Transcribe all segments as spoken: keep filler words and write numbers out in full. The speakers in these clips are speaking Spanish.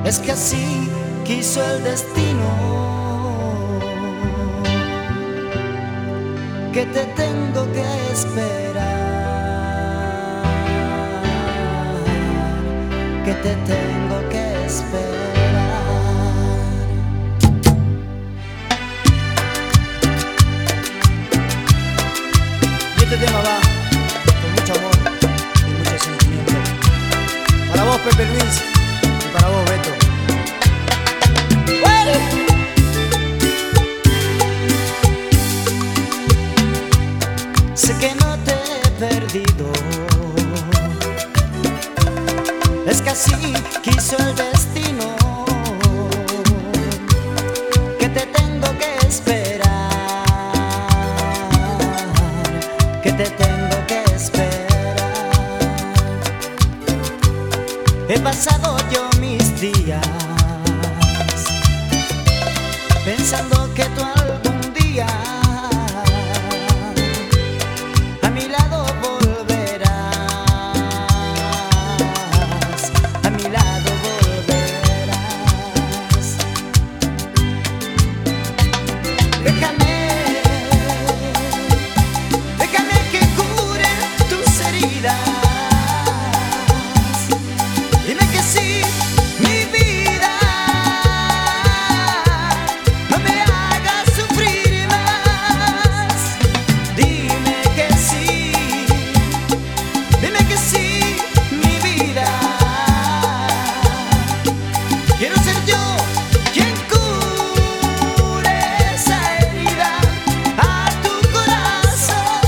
Es que así quiso el destino, que te tengo que esperar, que te tengo que esperar. Y este tema va con mucho amor y mucho sentimiento. Para vos, Pepe Luis, y para vos, Beto. Sé que no te he perdido, es que así quiso el destino, que te tengo que esperar, que te tengo que esperar. He pasado yo mis días pensando que tú algún día a mi lado volverás, a mi lado volverás. Déjame, déjame que cure tus heridas. Dime que sí, mi vida. No me hagas sufrir más. Dime que sí, dime que sí, mi vida. Quiero ser yo quien cure esa herida a tu corazón.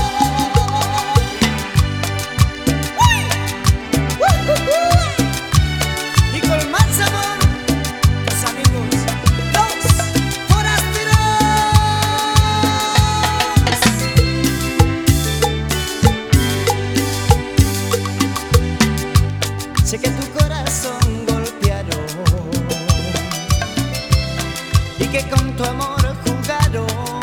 ¡Uy! ¡Uh, uh, uh! Y con más sabor, tus amigos, los forasteros. Sé que tu corazón golpearon y que con tu amor jugaron.